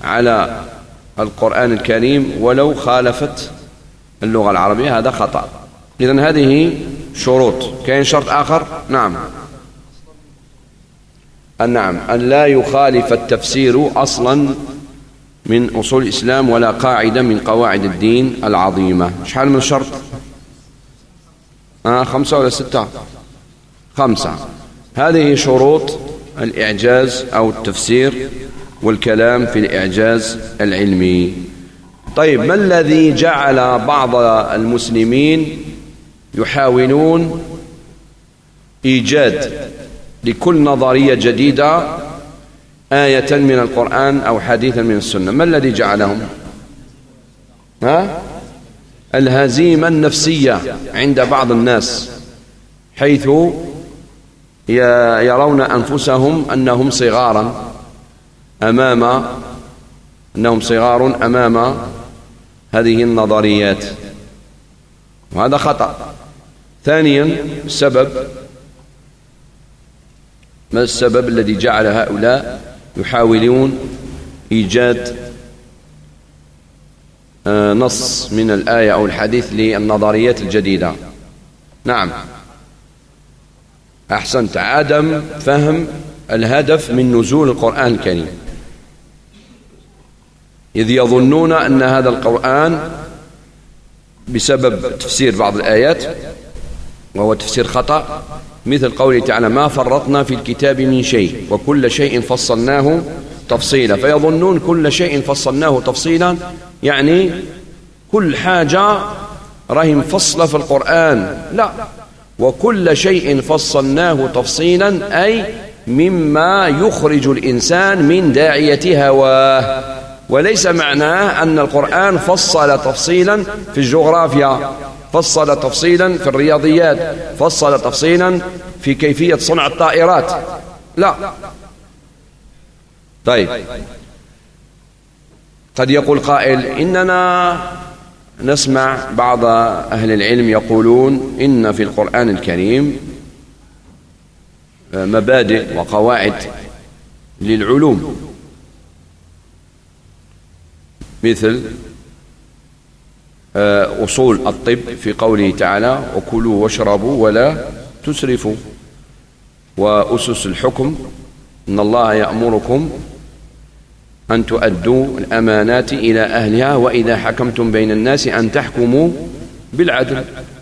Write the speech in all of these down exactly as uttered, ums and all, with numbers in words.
على القرآن الكريم ولو خالفت اللغة العربية، هذا خطأ. إذن هذه شروط. كاين شرط آخر؟ نعم نعم أن لا يخالف التفسير أصلا من أصول الإسلام ولا قاعدة من قواعد الدين العظيمة. شحال من شرط؟ آه خمسة ولا ستة؟ خمسة. هذه شروط الإعجاز أو التفسير والكلام في الإعجاز العلمي. طيب، ما الذي جعل بعض المسلمين يحاولون إيجاد لكل نظرية جديدة آية من القرآن أو حديثا من السنة؟ ما الذي جعلهم؟ ها؟ الهزيمة النفسية عند بعض الناس، حيث يرون أنفسهم أنهم صغارا أمام أنهم صغار أمام هذه النظريات، وهذا خطأ. ثانيا، السبب. ما السبب الذي جعل هؤلاء يحاولون إيجاد نص من الآية أو الحديث للنظريات الجديدة؟ نعم أحسنت، عدم فهم الهدف من نزول القرآن الكريم، إذ يظنون أن هذا القرآن بسبب تفسير بعض الآيات، وهو تفسير خطأ، مثل قوله تعالى: ما فرطنا في الكتاب من شيء وكل شيء فصلناه تفصيلا. فيظنون كل شيء فصلناه تفصيلا يعني كل حاجة راهي مفصلة في القرآن. لا، وكل شيء فصلناه تفصيلا أي مما يخرج الإنسان من داعية هواه، وليس معناه أن القرآن فصل تفصيلا في الجغرافيا، فصل تفصيلا في الرياضيات، فصل تفصيلا في كيفية صنع الطائرات، لا. طيب، قد يقول قائل: إننا نسمع بعض أهل العلم يقولون إن في القرآن الكريم مبادئ وقواعد للعلوم، مثل أصول الطب في قوله تعالى: وكلوا واشربوا ولا تسرفوا، وأسس الحكم: إن الله يأمركم أن تؤدوا الأمانات إلى أهلها وإذا حكمتم بين الناس أن تحكموا بالعدل.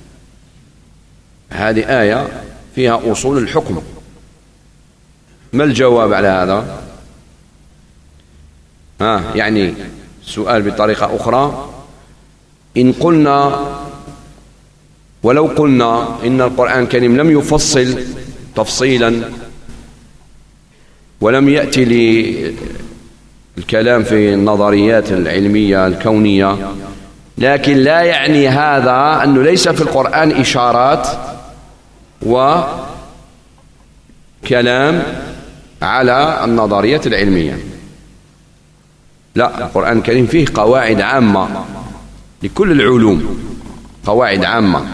هذه آية فيها أصول الحكم. ما الجواب على هذا؟ آه يعني سؤال بطريقة أخرى: إن قلنا ولو قلنا إن القرآن الكريم لم يفصل تفصيلا ولم يأتي للكلام في النظريات العلمية الكونية، لكن لا يعني هذا أنه ليس في القرآن إشارات وكلام على النظريات العلمية. لا، القرآن الكريم فيه قواعد عامة لكل العلوم، قواعد عامة،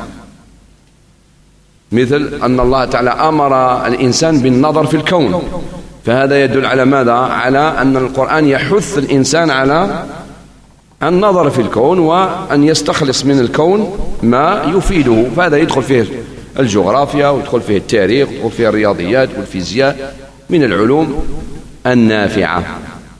مثل أن الله تعالى أمر الإنسان بالنظر في الكون، فهذا يدل على ماذا؟ على أن القرآن يحث الإنسان على النظر في الكون وأن يستخلص من الكون ما يفيده، فهذا يدخل فيه الجغرافيا ويدخل فيه التاريخ ويدخل فيه الرياضيات والفيزياء من العلوم النافعة.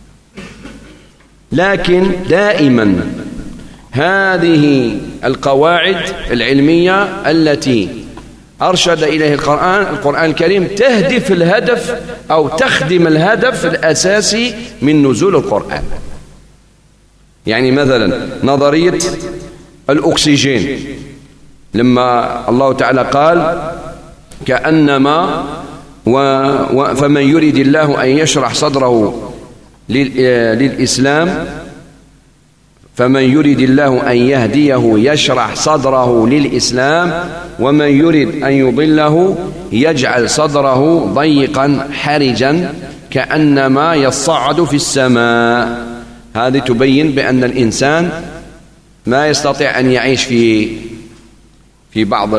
لكن دائما هذه القواعد العلمية التي أرشد إليه القرآن القرآن الكريم تهدف الهدف أو تخدم الهدف الأساسي من نزول القرآن. يعني مثلا نظرية الأكسجين، لما الله تعالى قال: كأنما و و فمن يريد الله أن يشرح صدره للإسلام فمن يريد الله أن يهديه يشرح صدره للإسلام ومن يريد أن يضله يجعل صدره ضيقا حرجا كأنما يصعد في السماء. هذه تبين بأن الإنسان ما يستطيع أن يعيش في في بعض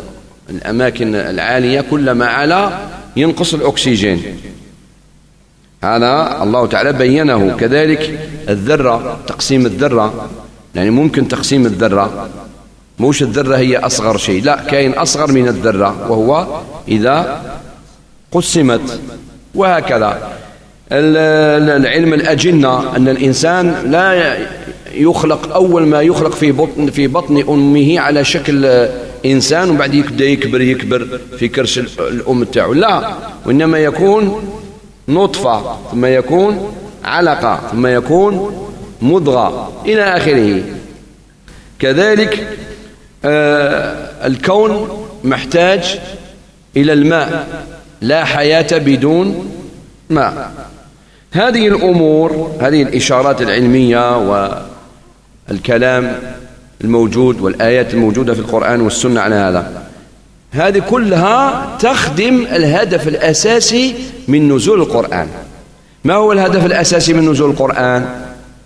الأماكن العالية، كلما علا ينقص الأكسجين. هذا الله تعالى بينه. كذلك الذرة، تقسيم الذرة، يعني ممكن تقسيم الذرة، موش الذرة هي أصغر شيء، لا، كاين أصغر من الذرة وهو إذا قسمت. وهكذا العلم الأجنة، أن الإنسان لا يخلق أول ما يخلق في بطن في بطن أمه على شكل إنسان وبعد يبدأ يكبر يكبر في كرش الأم تاعو، لا، وإنما يكون نطفة ثم يكون علقة ثم يكون مضغة إلى آخره. كذلك آه الكون محتاج إلى الماء، لا حياة بدون ماء. هذه الأمور، هذه الإشارات العلمية والكلام الموجود والآيات الموجودة في القرآن والسنة على هذا، هذه كلها تخدم الهدف الأساسي من نزول القرآن. ما هو الهدف الأساسي من نزول القرآن؟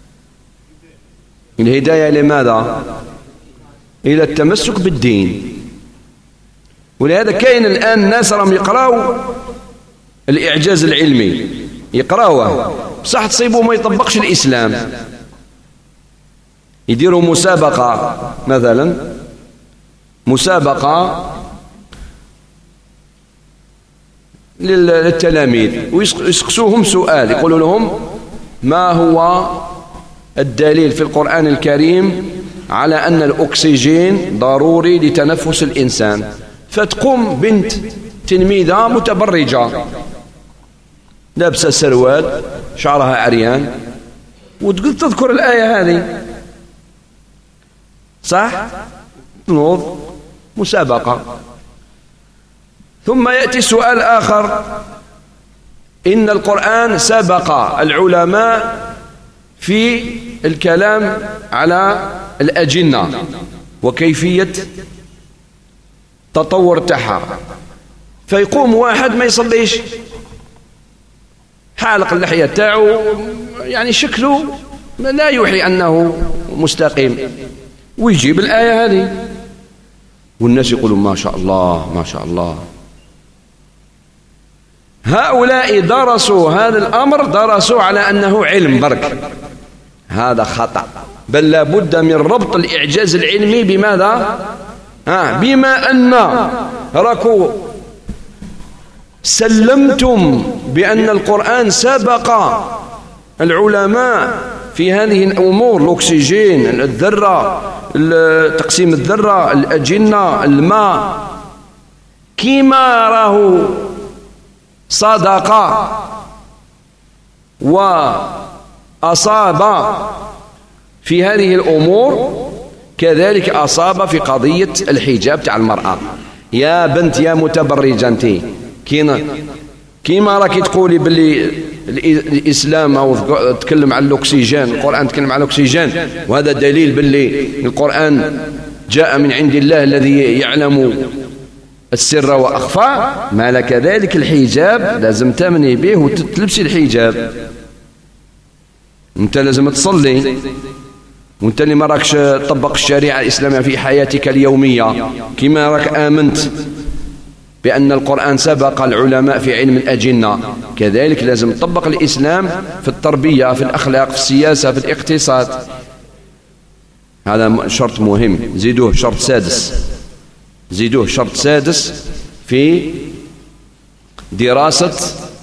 الهداية لماذا؟ إلى التمسك بالدين. ولهذا كاين الآن ناس راهم يقراوا الإعجاز العلمي، يقراوه بصح تصيبوا ما يطبقش الإسلام، يديروا مسابقة مثلا، مسابقة للتلاميذ ويسقسوهم سؤال، يقولوا لهم ما هو الدليل في القرآن الكريم على أن الأكسجين ضروري لتنفس الإنسان؟ فتقوم بنت تلميذة متبرجة لابسة سروال شعرها عريان وتقول تذكر الآية هذه، صح؟ تنوض مسابقة. ثم يأتي سؤال آخر، إن القرآن سبق العلماء في الكلام على الأجنة وكيفية تطور تاعها، فيقوم واحد ما يصليش، حالق اللحية تاعو، يعني شكله لا يوحي أنه مستقيم، ويجيب الآية هذه والناس يقولون ما شاء الله ما شاء الله. هؤلاء درسوا هذا الأمر، درسوا على أنه علم برك، هذا خطأ، بل لابد من ربط الإعجاز العلمي بماذا؟ آه بما أن ركوا سلمتم بأن القرآن سبق العلماء في هذه الأمور، الأكسجين، الذرة، تقسيم الذرة، الأجنة، الماء، كما راه صدق وأصاب في هذه الأمور، كذلك أصاب في قضية الحجاب تاع المرأة. يا بنت يا متبرجة انت، كيما راكي تقولي باللي الإسلام أو تكلم عن الأكسجين، القرآن تكلم عن الأكسجين، وهذا دليل باللي القرآن جاء من عند الله الذي يعلم السر وأخفى، ما لك ذلك الحجاب لازم تامني به وتلبسي الحجاب، انت لازم تصلي، وانت اللي ما راكش تطبق الشريعة الإسلامية في حياتك اليومية، كما راك آمنت بأن القرآن سبق العلماء في علم الأجنة، كذلك لازم تطبق الإسلام في التربية، في الأخلاق، في السياسة، في الاقتصاد. هذا شرط مهم، زيدوه شرط سادس، زيدوه شرط سادس في دراسة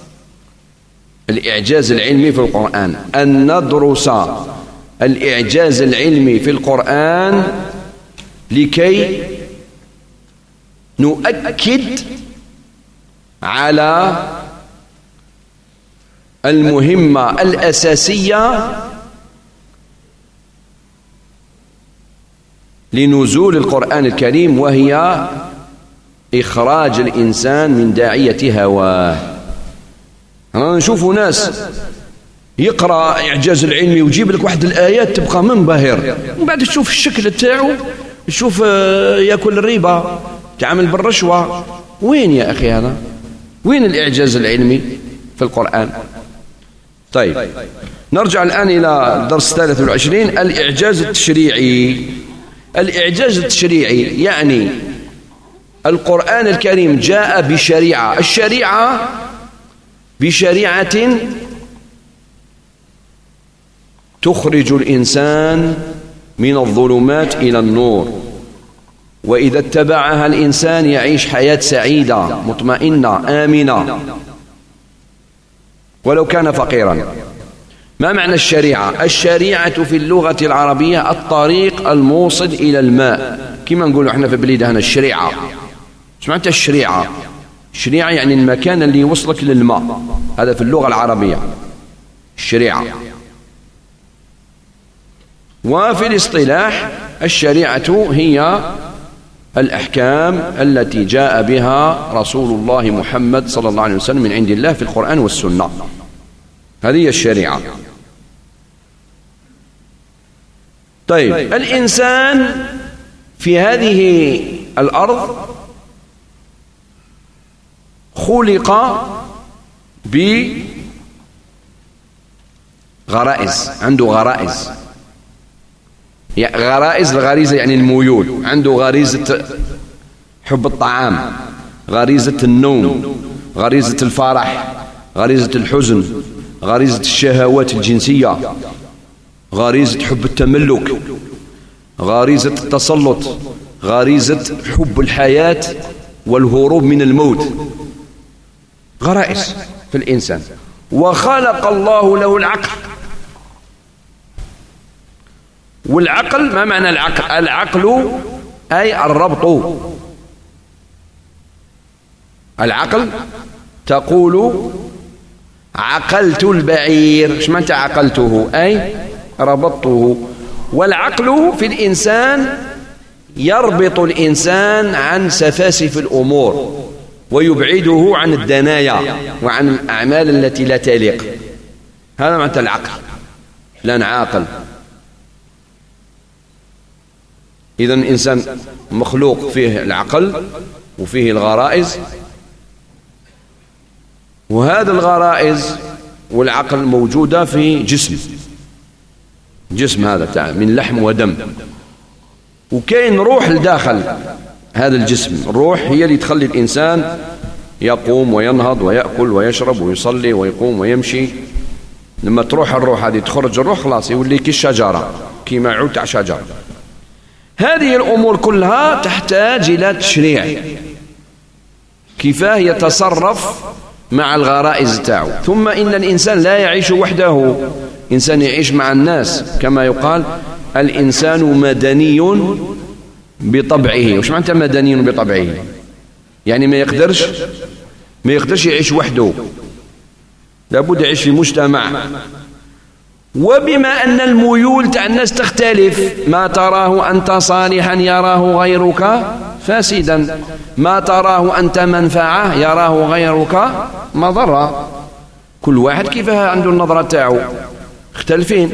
الإعجاز العلمي في القرآن، أن ندرس الإعجاز العلمي في القرآن لكي نؤكد على المهمة الأساسية لنزول القرآن الكريم، وهي إخراج الإنسان من داعية هواه. أنا نشوف ناس يقرأ إعجاز العلمي ويجيب لك واحد الآيات تبقى منبهر، ومن بعد تشوف الشكل تاعو، تشوف يأكل الربا، تعامل بالرشوة. وين يا أخي هذا؟ وين الإعجاز العلمي في القرآن؟ طيب، نرجع الآن إلى الدرس الثالث والعشرين، الإعجاز التشريعي. الإعجاز التشريعي يعني القرآن الكريم جاء بشريعة، الشريعة بشريعة تخرج الإنسان من الظلمات إلى النور، وإذا اتبعها الإنسان يعيش حياة سعيدة مطمئنة آمنة ولو كان فقيرا. ما معنى الشريعة؟ الشريعة في اللغة العربية الطريق الموصل إلى الماء، كما نقول احنا في بلادنا الشريعة. سمعت الشريعة؟ الشريعة يعني المكان اللي يوصلك للماء، هذا في اللغة العربية الشريعة. وفي الاصطلاح الشريعة هي الأحكام التي جاء بها رسول الله محمد صلى الله عليه وسلم من عند الله في القرآن والسنة، هذه الشريعة. طيب، الإنسان في هذه الأرض خلق بغرائز، عنده غرائز. غرائز، الغريزة يعني الميول، عنده غريزة حب الطعام، غريزة النوم، غريزة الفرح، غريزة الحزن، غريزة الشهوات الجنسية، غريزة حب التملك، غريزة التسلط، غريزة حب الحياة والهروب من الموت. غرائز في الإنسان. وخلق الله له العقل. والعقل، ما معنى العقل؟ العقل أي الربط. العقل تقول عقلت البعير، ايش معنى عقلته؟ أي ربطته. والعقل في الإنسان يربط الإنسان عن سفاسف الأمور ويبعده عن الدنايا وعن الأعمال التي لا تليق. هذا معنى العقل، فلان عاقل. إذن الإنسان مخلوق فيه العقل وفيه الغرائز، وهذا الغرائز والعقل موجودة في جسم جسم هذا تعالى من لحم ودم، وكاين روح لداخل هذا الجسم. الروح هي اللي تخلي الإنسان يقوم وينهض ويأكل ويشرب ويصلي ويقوم ويمشي. لما تروح الروح هذه تخرج الروح خلاص يولي كي الشجرة، كيما عود تاع شجر. هذه الأمور كلها تحتاج إلى تشريع، كيفاه يتصرف مع الغرائز تاعو. ثم إن الإنسان لا يعيش وحده، إنسان يعيش مع الناس، كما يقال الإنسان مدني بطبعه. وش معنى مدني بطبعه؟ يعني ما يقدرش ما يقدرش يعيش وحده، لابد يعيش في مجتمع. وبما أن الميول تاع الناس تختلف، ما تراه أنت صالحا يراه غيرك فاسدا، ما تراه أنت منفعة يراه غيرك مضرة. كل واحد كيف عنده النظرة تاعو، اختلفين.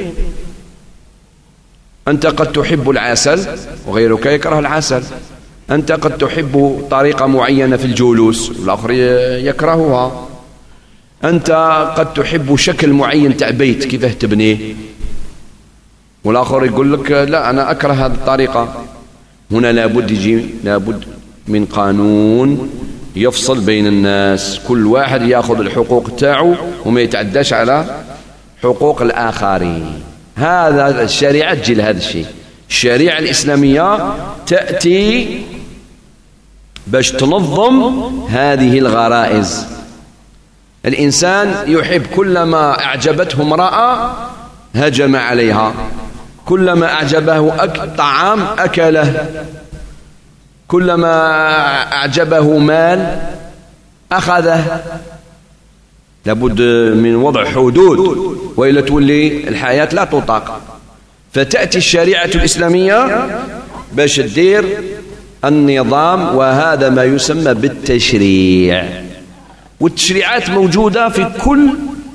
أنت قد تحب العسل وغيرك يكره العسل، أنت قد تحب طريقة معينة في الجلوس والآخر يكرهها، أنت قد تحب شكل معين تاع بيت كيفاه تبنيه والآخر يقول لك لا أنا أكره هذه الطريقة. هنا لابد يجي لابد من قانون يفصل بين الناس، كل واحد يأخذ الحقوق تاعو وما يتعداش على حقوق الآخرين. هذا الشريعة تجي لهذا الشيء. الشريعة الإسلامية تأتي باش تنظم هذه الغرائز. الإنسان يحب كلما أعجبته امرأة هجم عليها، كلما أعجبه أك... طعام أكله، كلما أعجبه مال أخذه. لابد من وضع حدود وإلا تولي الحياة لا تطاق. فتأتي الشريعة الإسلامية باش تدير النظام، وهذا ما يسمى بالتشريع. والتشريعات موجودة في كل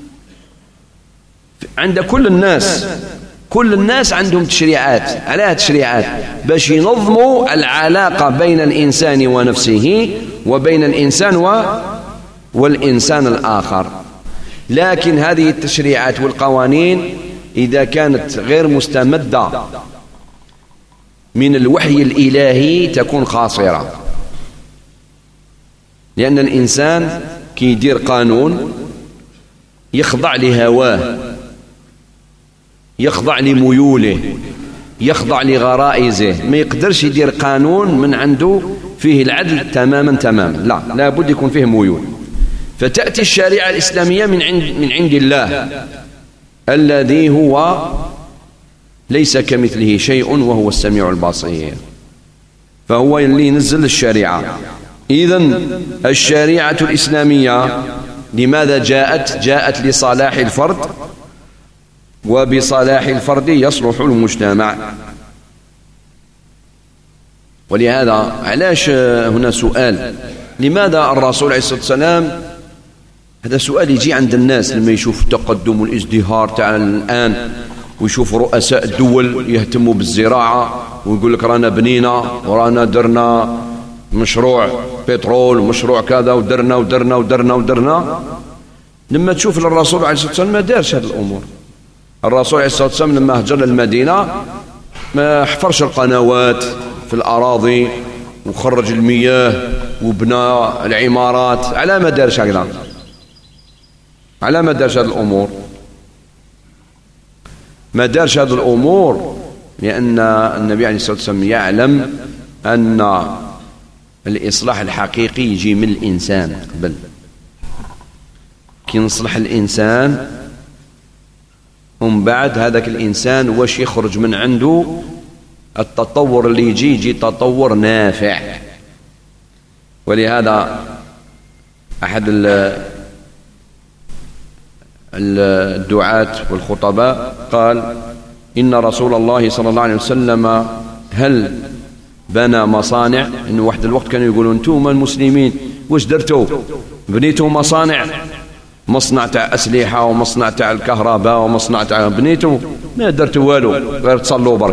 عند كل الناس، كل الناس عندهم تشريعات. على تشريعات باش ينظموا العلاقة بين الإنسان ونفسه وبين الإنسان و... والإنسان الآخر. لكن هذه التشريعات والقوانين إذا كانت غير مستمدة من الوحي الإلهي تكون خاسرة، لأن الإنسان كي يدير قانون يخضع لهواه، يخضع لميوله، يخضع لغرائزه، ما يقدرش يدير قانون من عنده فيه العدل تماما تماما، لا، لابد يكون فيه ميول. فتأتي الشريعة الإسلامية من عند من عند الله الذي هو ليس كمثله شيء وهو السميع البصير، فهو اللي ينزل الشريعة. إذن الشريعة الإسلامية لماذا جاءت؟ جاءت لصلاح الفرد، وبصلاح الفرد يصلح المجتمع. ولهذا علاش هنا سؤال، لماذا الرسول عليه الصلاة والسلام، هذا سؤال يجي عند الناس لما يشوف التقدم والازدهار تاع الآن، ويشوف رؤساء الدول يهتموا بالزراعة ويقول لك رانا بنينا ورانا درنا مشروع بترول ومشروع كذا ودرنا ودرنا ودرنا ودرنا. لما تشوف الرسول عليه الصلاة والسلام ما دارش هذه الأمور. الرسول عليه الصلاة والسلام لما هجر المدينة ما حفرش القنوات في الأراضي وخرج المياه وبنى العمارات، على ما دارش هكذا، على ما دارش هذه الأمور، ما دارش هذه الأمور لأن النبي عليه الصلاة والسلام يعلم أن الإصلاح الحقيقي يجي من الإنسان قبل. كي نصلح الإنسان ومن بعد هذاك الإنسان واش يخرج من عنده التطور اللي يجي يجي تطور نافع. ولهذا أحد الدعاة والخطباء قال إن رسول الله صلى الله عليه وسلم هل بنى مصانع؟ إنه واحد الوقت كانوا يقولون أنتم المسلمين واش درتوا؟ بنيتوا مصانع، مصنع تاع أسلحة ومصنع تاع الكهرباء ومصنع تاع، بنيتوا؟ ما درتوا والو غير تصلوا برك.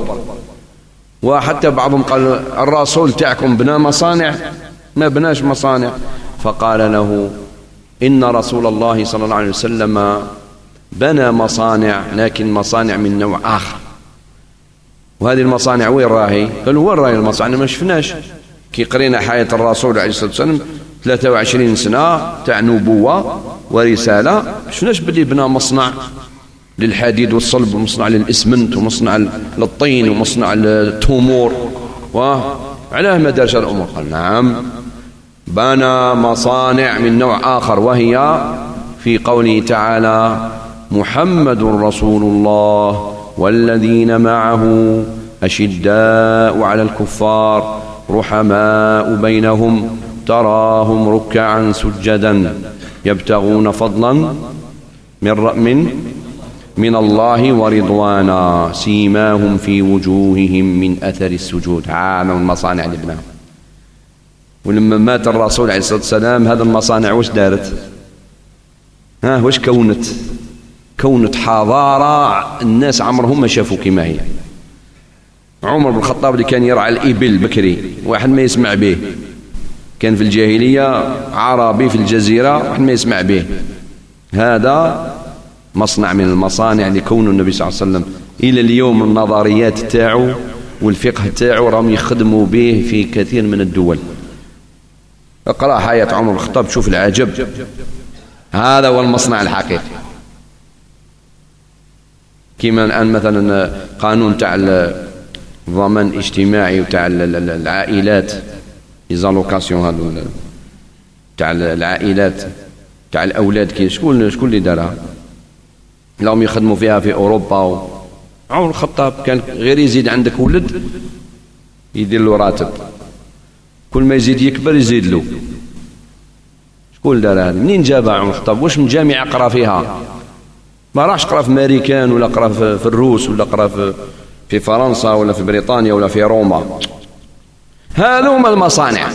وحتى بعضهم قال الرسول تاعكم بنى مصانع؟ ما بناش مصانع. فقال له إن رسول الله صلى الله عليه وسلم بنى مصانع، لكن مصانع من نوع آخر. وهذه المصانع وين راهي؟ قالوا وين راهي المصانع؟ ما شفناش. كي قرينا حياة الرسول عليه الصلاة والسلام ثلاثة وعشرين سنة تاع نبوة ورسالة، شفناش بلي بنى مصنع للحديد والصلب ومصنع للإسمنت ومصنع للطين ومصنع للتمور. وعلاه ما دارش الأمور؟ قال نعم، بنى مصانع من نوع آخر، وهي في قوله تعالى محمد رسول الله والذين معه أشداء على الكفار رحماء بينهم تراهم ركعا سجدا يبتغون فضلا من من من الله ورضوانا سيماهم في وجوههم من أثر السجود. هذا المصانع اللي بناها. ولما مات الرسول عليه الصلاة والسلام هذا المصانع واش دارت؟ ها واش كونت؟ كونت حضارة الناس عمرهم ما شافوا كما هي. عمر بن الخطاب اللي كان يرعى الإبل بكري، واحد ما يسمع به، كان في الجاهلية عربي في الجزيرة واحد ما يسمع به. هذا مصنع من المصانع اللي كونه النبي صلى الله عليه وسلم. إلى اليوم النظريات تاعو والفقه تاعو راهم يخدموا به في كثير من الدول. اقرأ حياة عمر بن الخطاب تشوف العجب. هذا هو المصنع الحقيقي. كما الآن مثلا قانون تاع الضمان الاجتماعي وتاع العائلات، إيزالوكاسيون، هذا تاع العائلات تاع الأولاد، كي شكون شكون اللي دارها؟ لهم يخدموا فيها في أوروبا. و... عمر الخطاب كان غير يزيد عندك ولد يدير له راتب، كل ما يزيد يكبر يزيد له. شكون دار هذه؟ منين جابها عمر الخطاب؟ واش من جامعة قرا فيها؟ ما راحش قرا في امريكان ولا قرا في الروس ولا قرا في في فرنسا ولا في بريطانيا ولا في روما. هذوما المصانع.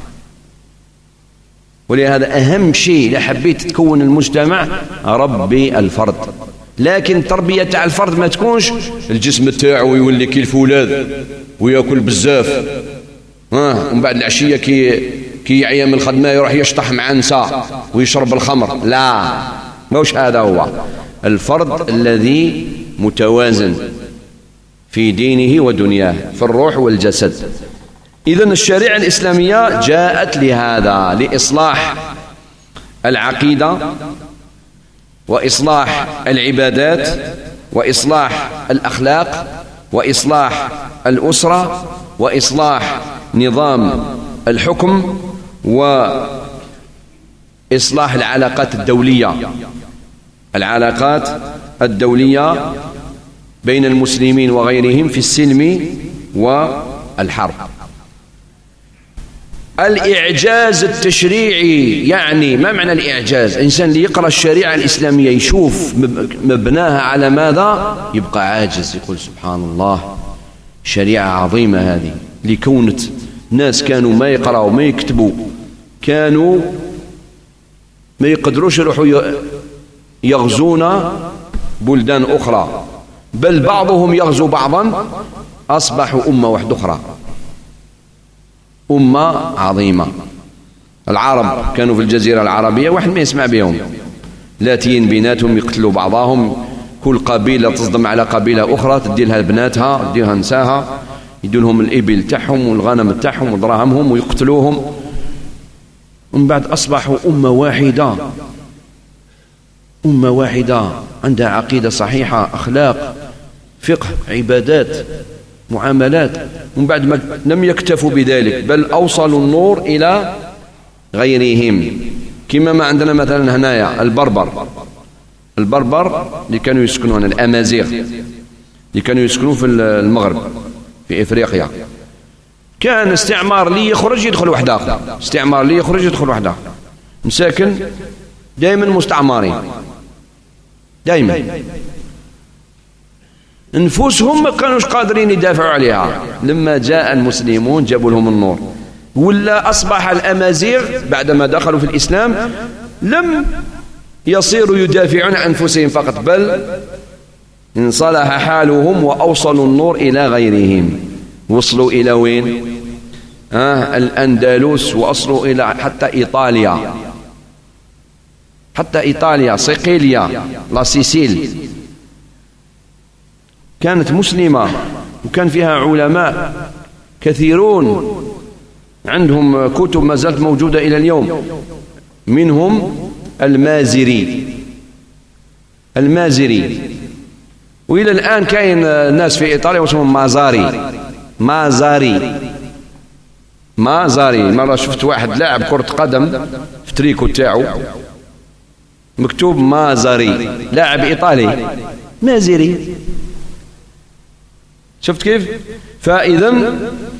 ولهذا أهم شيء إذا حبيت تكون المجتمع ربي الفرد. لكن تربية تاع الفرد ما تكونش الجسم تاعو يولي كي الفولاذ وياكل بزاف، ها ومن بعد العشية كي كي يعيا من الخدمة يروح يشطح مع نساء ويشرب الخمر. لا، موش هذا هو الفرد الذي متوازن في دينه ودنياه، في الروح والجسد. إذن الشريعة الإسلامية جاءت لهذا، لإصلاح العقيدة وإصلاح العبادات وإصلاح الأخلاق وإصلاح الأسرة وإصلاح نظام الحكم وإصلاح العلاقات الدولية العلاقات الدولية بين المسلمين وغيرهم في السلم والحرب. الإعجاز التشريعي، يعني ما معنى الإعجاز؟ إنسان اللي يقرأ الشريعة الإسلامية يشوف مبناها على ماذا يبقى عاجز، يقول سبحان الله شريعة عظيمة هذه، اللي كونت ناس كانوا ما يقرأوا ما يكتبوا، كانوا ما يقدروش يروحوا يغزون بلدان أخرى، بل بعضهم يغزو بعضا، أصبحوا أمة واحدة أخرى، أمة عظيمة. العرب كانوا في الجزيرة العربية واحد ما يسمع بهم، لاتين بيناتهم يقتلوا بعضهم، كل قبيلة تصدم على قبيلة أخرى، تدي لها بناتها تدي لها نساها، يدوا لهم الإبل تاعهم والغنم تاعهم ودراهمهم ويقتلوهم. ومن بعد أصبحوا أمة واحدة، أمة واحدة عندها عقيدة صحيحة، أخلاق، فقه، عبادات، معاملات. ومن بعد ما لم يكتفوا بذلك بل أوصلوا النور إلى غيرهم، كما ما عندنا مثلا هنايا البربر البربر اللي كانوا يسكنون، الأمازيغ اللي كانوا يسكنون في المغرب في إفريقيا، كان استعمار لي يخرج يدخل واحد آخر، استعمار لي يخرج يدخل واحد آخر، مساكن دائما مستعمرين، دائما نفوسهم ما كانوش قادرين يدافعوا عليها. لما جاء المسلمون جابوا لهم النور، ولا أصبح الأمازيغ بعدما دخلوا في الإسلام لم يصيروا يدافعون عن أنفسهم فقط، بل انصلح حالهم وأوصلوا النور إلى غيرهم. وصلوا إلى وين؟ آه الأندلس، وأصلوا إلى حتى إيطاليا، حتى إيطاليا، صقلية، لا سيسيل كانت مسلمة، وكان فيها علماء كثيرون عندهم كتب ما زالت موجودة إلى اليوم، منهم المازري المازري وإلى الآن كاين ناس في إيطاليا واسمهم مازاري مازاري مازاري مرة شفت واحد لاعب كرة قدم في تريكو تاعو مكتوب مازاري، لاعب إيطالي مازري. شفت كيف؟ فإذا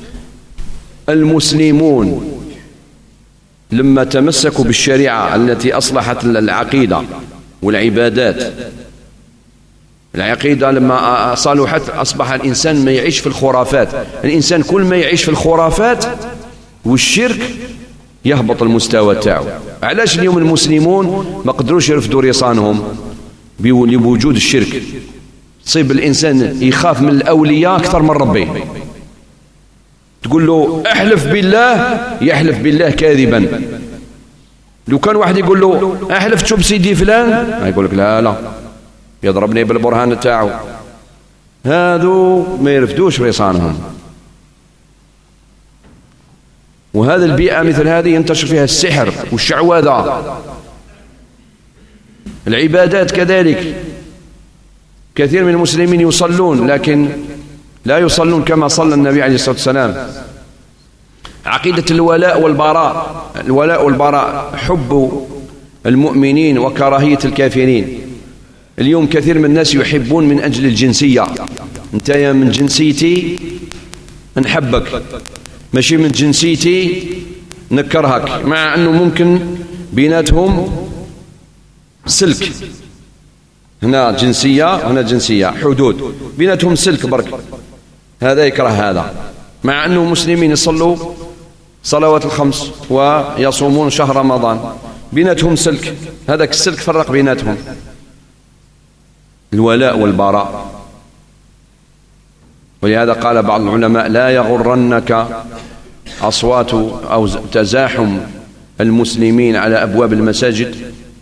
المسلمون لما تمسكوا بالشريعة التي أصلحت العقيدة والعبادات، العقيدة لما صلحت أصبح الإنسان ما يعيش في الخرافات. الإنسان كل ما يعيش في الخرافات والشرك يهبط المستوى تاعو. علاش اليوم المسلمون ما قدروش يرفدوا رصانهم بوجود الشرك؟ تصيب الإنسان يخاف من الأولياء أكثر من ربي، تقول له احلف بالله يحلف بالله كاذبا. لو كان واحد يقول له احلف تشوف سيدي فلان يقول لك لا لا يضربني بالبرهان تاعو. هذو ما يرفدوش رصانهم. وهذا البيئة مثل هذه ينتشر فيها السحر والشعوذة. العبادات كذلك، كثير من المسلمين يصلون لكن لا يصلون كما صلى النبي عليه الصلاة والسلام. عقيدة الولاء والبراء، الولاء والبراء، حب المؤمنين وكراهية الكافرين. اليوم كثير من الناس يحبون من أجل الجنسية، أنت يا من جنسيتي نحبك، ماشي من جنسيتي نكرهك، مع أنه ممكن بيناتهم سلك، هنا جنسية هنا جنسية، حدود بيناتهم سلك برك، هذا يكره هذا، مع أنه مسلمين يصلوا صلوات الخمس ويصومون شهر رمضان، بيناتهم سلك، هذاك السلك فرق بيناتهم. الولاء والبراء. ولهذا قال بعض العلماء لا يغرنك أصوات أو تزاحم المسلمين على أبواب المساجد،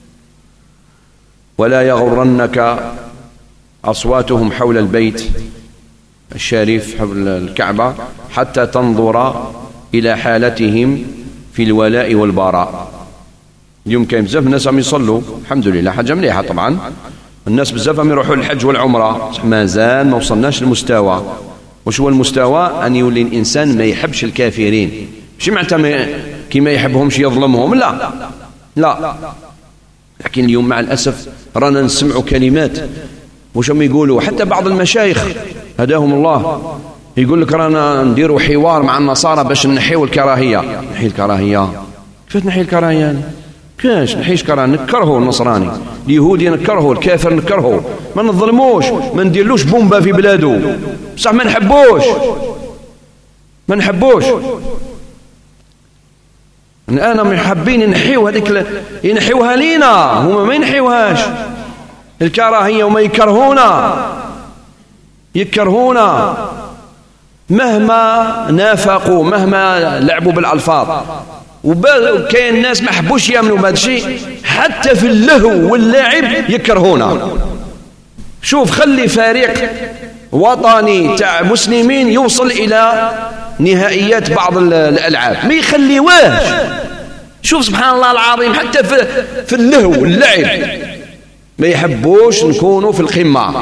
ولا يغرنك أصواتهم حول البيت الشريف حول الكعبة حتى تنظر إلى حالتهم في الولاء والبراء. اليوم كاين بزاف الناس عم يصلوا الحمد لله، حاجة مليحة طبعا، الناس بزاف هم يروحوا للحج والعمرة، ما زال ما وصلناش للمستوى. وش هو المستوى؟ أن يولي الإنسان ما يحبش الكافرين، مش معناتها كي ما يحبهمش يظلمهم، لا لا. لكن اليوم مع الأسف رانا نسمع كلمات وش هم يقولوا، حتى بعض المشايخ هداهم الله يقول لك رانا نديروا حوار مع النصارى باش نحيوا الكراهية. نحي الكراهية؟ كيف نحي الكراهية؟ كاش نحيش كراهية؟ نكرهوا النصراني، اليهودي نكرهوا، الكافر نكرهوا، ما نظلموش، ما نديرلوش بومبا في بلاده، بصح ما نحبوش ما نحبوش أنا من حابين ينحيوا هذيك ينحيوها لينا، هما ما ينحيوهاش الكراهية، وما يكرهونا يكرهونا مهما نافقوا، مهما لعبوا بالألفاظ. وكاين الناس ما حبوش يامنوا بهذا الشيء، حتى في اللهو واللعب يكرهونا. شوف، خلي فريق وطني تاع مسلمين يوصل إلى نهائيات بعض الألعاب ما يخليواش. شوف سبحان الله العظيم، حتى في, في اللهو واللعب ما يحبوش نكونوا في القمة.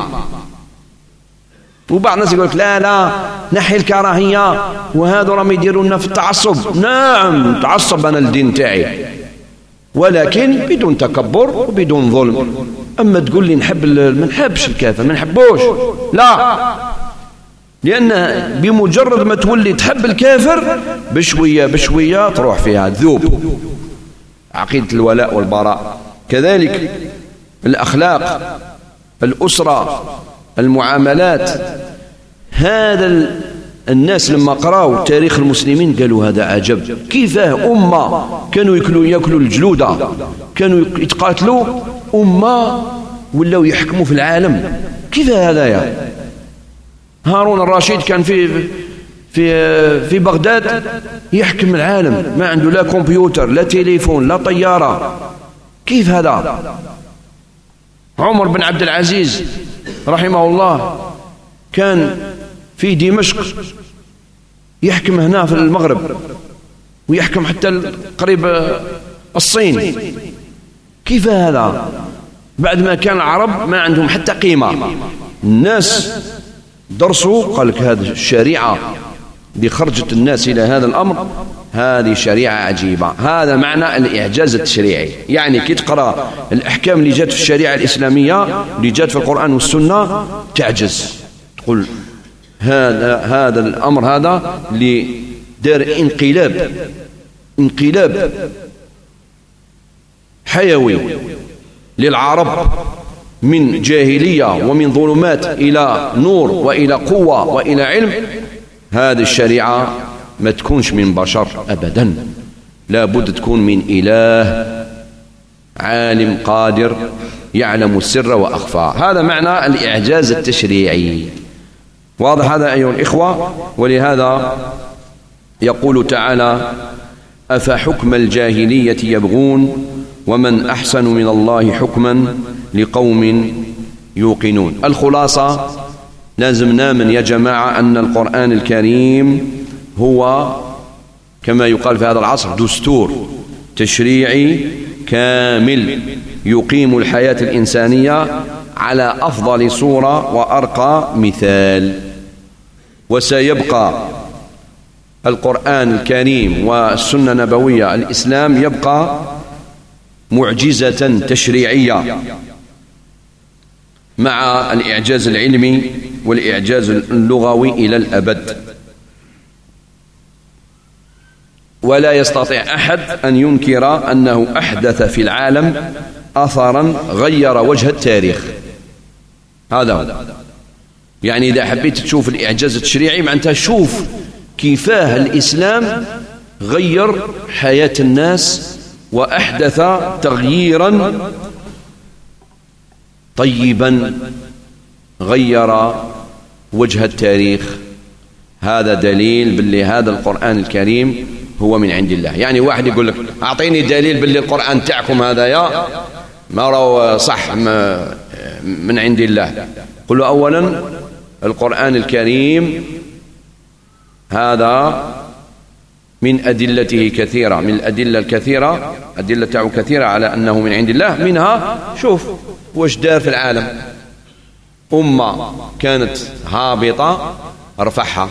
وبعض الناس يقول لك لا لا نحي الكراهية، وهذا راهم يديروا لنا في التعصب. نعم تعصب أنا الدين تاعي، ولكن بدون تكبر وبدون ظلم. أما تقول لي نحب ما نحبش الكافر، ما نحبوش، لا، لأن بمجرد ما تولي تحب الكافر بشوية بشوية تروح فيها ذوب. عقيدة الولاء والبراء كذلك، الأخلاق، الأسرة، المعاملات. هذا الناس لما قرأوا تاريخ المسلمين قالوا هذا عجب، كيفاه أمة كانوا يأكلوا يأكلوا الجلودة، كانوا يتقاتلوا، أمة ولاو يحكموا في العالم. كيف هذا يا هارون الرشيد كان في في في بغداد يحكم العالم، ما عنده لا كمبيوتر لا تليفون لا طيارة. كيف هذا؟ عمر بن عبد العزيز رحمه الله كان في دمشق يحكم هنا في المغرب، ويحكم حتى قريب الصين. كيف هذا؟ بعد ما كان العرب ما عندهم حتى قيمة. الناس درسوا قال لك هذه الشريعة اللي خرجت الناس إلى هذا الأمر، هذه شريعة عجيبة. هذا معنى الإعجاز التشريعي. يعني كي تقرأ الأحكام اللي جات في الشريعة الإسلامية اللي جات في القرآن والسنة تعجز، تقول هذا هذا الأمر هذا اللي دار انقلاب انقلاب حيوي للعرب، من جاهلية ومن ظلمات إلى نور وإلى قوة وإلى علم. هذه الشريعة ما تكونش من بشر أبدا، لا بد تكون من إله عالم قادر يعلم السر وأخفى. هذا معنى الإعجاز التشريعي. واضح هذا أيها الإخوة؟ ولهذا يقول تعالى أفحكم الجاهلية يبغون ومن أحسن من الله حكما لقوم يوقنون. الخلاصة لازم نامن يا جماعة أن القرآن الكريم هو كما يقال في هذا العصر دستور تشريعي كامل يقيم الحياة الإنسانية على أفضل صورة وأرقى مثال. وسيبقى القرآن الكريم والسنة النبوية الإسلام يبقى معجزة تشريعية مع الإعجاز العلمي والإعجاز اللغوي إلى الأبد. ولا يستطيع أحد أن ينكر أنه أحدث في العالم أثرا غير وجه التاريخ. هذا يعني إذا حبيت تشوف الإعجاز التشريعي معناتها شوف كيفاه الإسلام غير حياة الناس وأحدث تغييرا طيبا غير وجه التاريخ. هذا دليل باللي هذا القرآن الكريم هو من عند الله. يعني واحد يقول لك أعطيني دليل باللي القرآن تاعكم هذا يا ما رأوا صح من عند الله. قل له أولا القرآن الكريم هذا من أدلته كثيرة، من الأدلة الكثيرة، أدلة كثيرة على أنه من عند الله. منها شوف واش دار في العالم، أمة كانت هابطة رفعها،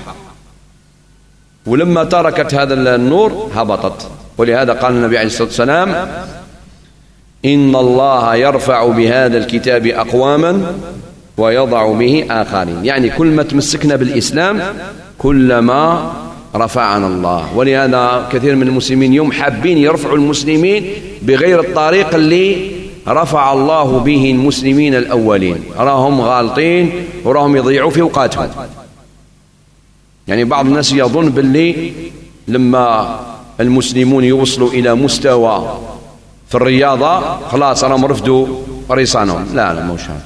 ولما تركت هذا النور هبطت. ولهذا قال النبي عليه الصلاة والسلام: إن الله يرفع بهذا الكتاب أقواما ويضع به آخرين. يعني كل ما تمسكنا بالإسلام كلما رفعنا الله. ولهذا كثير من المسلمين يوم حابين يرفعوا المسلمين بغير الطريق اللي رفع الله به المسلمين الأولين، راهم غالطين وراهم يضيعوا في أوقاتهم. يعني بعض الناس يظن باللي لما المسلمون يوصلوا إلى مستوى في الرياضة خلاص راهم رفضوا ريصانهم. لا لا موش هذا.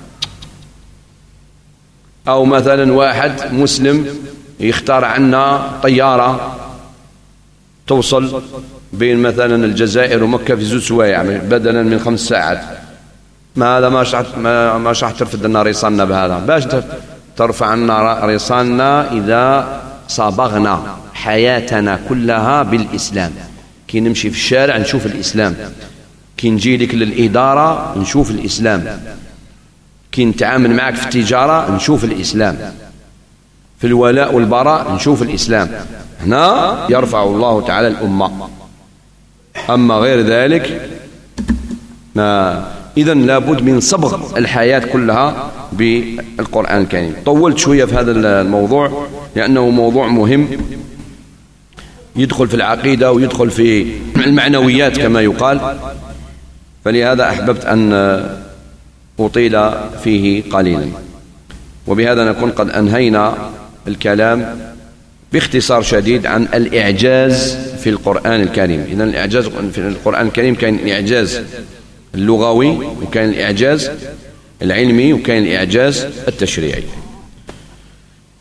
أو مثلا واحد مسلم يختار عنا طيارة توصل بين مثلا الجزائر ومكة في زوج سوايع بدلا من خمس ساعات، ما هذا ما شحت ما ما شحت ترفد لنا ريصاننا بهذا. باش ترفع لنا ريصاننا إذا صبغنا حياتنا كلها بالإسلام. كي نمشي في الشارع نشوف الإسلام، كي نجي لك للإدارة نشوف الإسلام، كي نتعامل معك في التجارة نشوف الإسلام، في الولاء والبراء نشوف الإسلام. هنا يرفع الله تعالى الأمة. أما غير ذلك إذن لابد من صبغ الحياة كلها بالقرآن الكريم. طولت شوية في هذا الموضوع لأنه موضوع مهم يدخل في العقيدة ويدخل في المعنويات كما يقال، فلهذا أحببت أن أطيل فيه قليلا. وبهذا نكون قد أنهينا الكلام باختصار شديد عن الإعجاز في القرآن الكريم. إذن الإعجاز في القرآن الكريم كان الإعجاز اللغوي، وكان الإعجاز العلمي، وكان الإعجاز التشريعي.